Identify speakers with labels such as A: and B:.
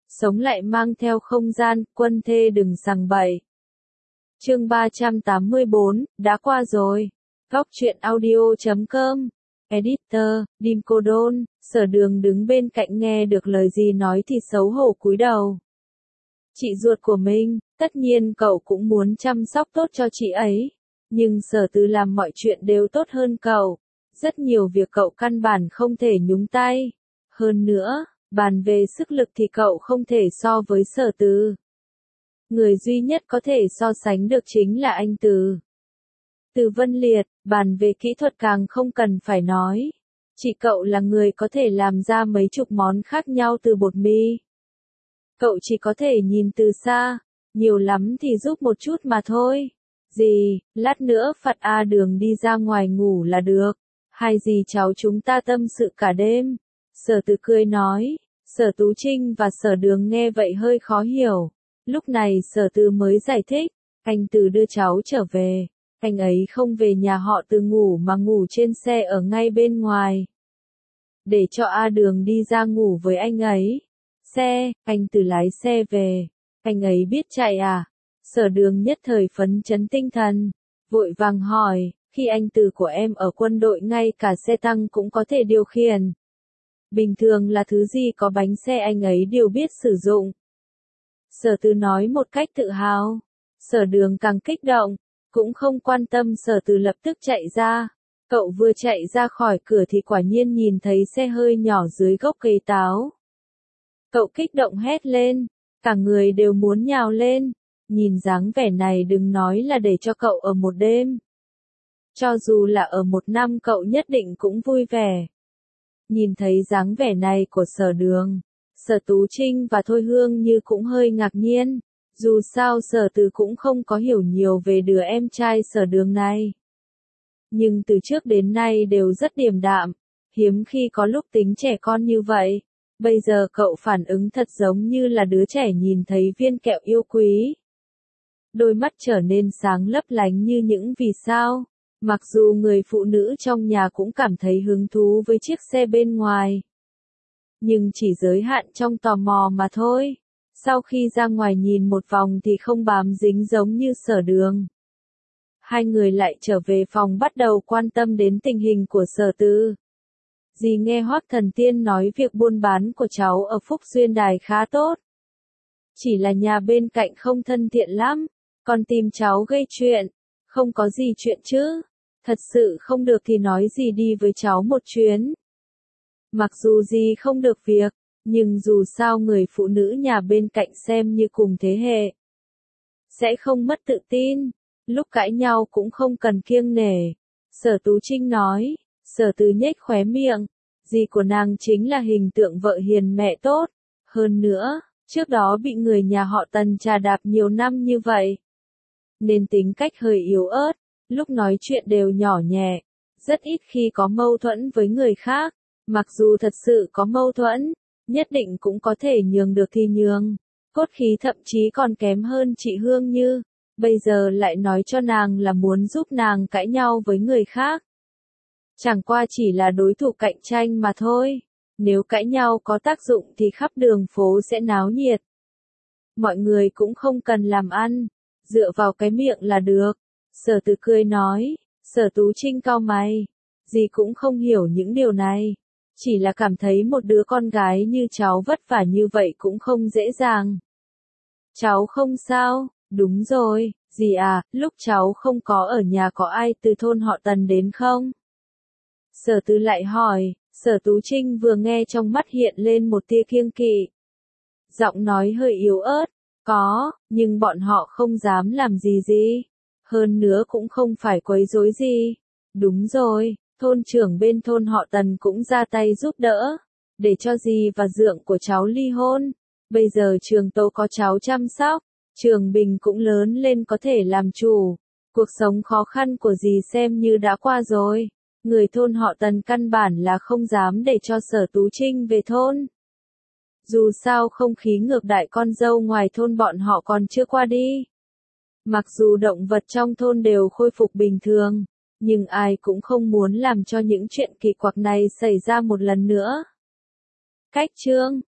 A: sống lại mang theo không gian, quân thê đừng sằng bậy. Chương 384, đã qua rồi. Góc truyện audio.com. Editor, Dim Cô Đôn. Sở Đường đứng bên cạnh nghe được lời gì nói thì xấu hổ cúi đầu. Chị ruột của mình, tất nhiên cậu cũng muốn chăm sóc tốt cho chị ấy. Nhưng Sở Từ làm mọi chuyện đều tốt hơn cậu. Rất nhiều việc cậu căn bản không thể nhúng tay. Hơn nữa, bàn về sức lực thì cậu không thể so với Sở Từ. Người duy nhất có thể so sánh được chính là anh Từ. Từ Vân Liệt, bàn về kỹ thuật càng không cần phải nói. Chị cậu là người có thể làm ra mấy chục món khác nhau từ bột mì. Cậu chỉ có thể nhìn từ xa, nhiều lắm thì giúp một chút mà thôi. Gì, lát nữa phạt A Đường đi ra ngoài ngủ là được. Hay gì cháu chúng ta tâm sự cả đêm. Sở Từ cười nói. Sở Tú Trinh và Sở Đường nghe vậy hơi khó hiểu. Lúc này Sở Từ mới giải thích. Anh Từ đưa cháu trở về. Anh ấy không về nhà họ Từ ngủ mà ngủ trên xe ở ngay bên ngoài. Để cho A Đường đi ra ngủ với anh ấy. Xe, anh Từ lái xe về. Anh ấy biết chạy à? Sở Đường nhất thời phấn chấn tinh thần. Vội vàng hỏi, khi anh Từ của em ở quân đội ngay cả xe tăng cũng có thể điều khiển. Bình thường là thứ gì có bánh xe anh ấy đều biết sử dụng. Sở Từ nói một cách tự hào. Sở Đường càng kích động, cũng không quan tâm. Sở Từ lập tức chạy ra. Cậu vừa chạy ra khỏi cửa thì quả nhiên nhìn thấy xe hơi nhỏ dưới gốc cây táo. Cậu kích động hét lên, cả người đều muốn nhào lên. Nhìn dáng vẻ này đừng nói là để cho cậu ở một đêm. Cho dù là ở một năm cậu nhất định cũng vui vẻ. Nhìn thấy dáng vẻ này của Sở Đường, Sở Tú Trinh và Thôi Hương Như cũng hơi ngạc nhiên. Dù sao Sở Từ cũng không có hiểu nhiều về đứa em trai Sở Đường này. Nhưng từ trước đến nay đều rất điềm đạm, hiếm khi có lúc tính trẻ con như vậy. Bây giờ cậu phản ứng thật giống như là đứa trẻ nhìn thấy viên kẹo yêu quý. Đôi mắt trở nên sáng lấp lánh như những vì sao. Mặc dù người phụ nữ trong nhà cũng cảm thấy hứng thú với chiếc xe bên ngoài. Nhưng chỉ giới hạn trong tò mò mà thôi. Sau khi ra ngoài nhìn một vòng thì không bám dính giống như Sở Đường. Hai người lại trở về phòng bắt đầu quan tâm đến tình hình của Sở Từ. Dì nghe Hoắc Thần Tiên nói việc buôn bán của cháu ở Phúc Duyên Đài khá tốt. Chỉ là nhà bên cạnh không thân thiện lắm, còn tìm cháu gây chuyện. Không có gì chuyện chứ. Thật sự không được thì nói dì đi với cháu một chuyến. Mặc dù dì không được việc, nhưng dù sao người phụ nữ nhà bên cạnh xem như cùng thế hệ. Sẽ không mất tự tin, lúc cãi nhau cũng không cần kiêng nể. Sở Tú Trinh nói. Sở Từ nhếch khóe miệng. Dì của nàng chính là hình tượng vợ hiền mẹ tốt. Hơn nữa, trước đó bị người nhà họ Tần trà đạp nhiều năm như vậy. Nên tính cách hơi yếu ớt, lúc nói chuyện đều nhỏ nhẹ. Rất ít khi có mâu thuẫn với người khác. Mặc dù thật sự có mâu thuẫn, nhất định cũng có thể nhường được thì nhường. Cốt khí thậm chí còn kém hơn chị Hương Như. Bây giờ lại nói cho nàng là muốn giúp nàng cãi nhau với người khác. Chẳng qua chỉ là đối thủ cạnh tranh mà thôi. Nếu cãi nhau có tác dụng thì khắp đường phố sẽ náo nhiệt. Mọi người cũng không cần làm ăn, dựa vào cái miệng là được. Sở Từ cười nói. Sở Tú Trinh cau mày. Dì cũng không hiểu những điều này. Chỉ là cảm thấy một đứa con gái như cháu vất vả như vậy cũng không dễ dàng. Cháu không sao, đúng rồi, dì à, lúc cháu không có ở nhà có ai từ thôn họ Tần đến không? Sở Từ lại hỏi. Sở Tú Trinh vừa nghe trong mắt hiện lên một tia kiêng kỵ. Giọng nói hơi yếu ớt. Có, nhưng bọn họ không dám làm gì. Hơn nữa cũng không phải quấy rối gì. Đúng rồi, thôn trưởng bên thôn họ Tần cũng ra tay giúp đỡ. Để cho dì và dượng của cháu ly hôn. Bây giờ Trường Tố có cháu chăm sóc. Trường Bình cũng lớn lên có thể làm chủ. Cuộc sống khó khăn của dì xem như đã qua rồi. Người thôn họ Tần căn bản là không dám để cho Sở Tú Trinh về thôn. Dù sao không khí ngược đại con dâu ngoài thôn bọn họ còn chưa qua đi. Mặc dù động vật trong thôn đều khôi phục bình thường, nhưng ai cũng không muốn làm cho những chuyện kỳ quặc này xảy ra một lần nữa. Cách chương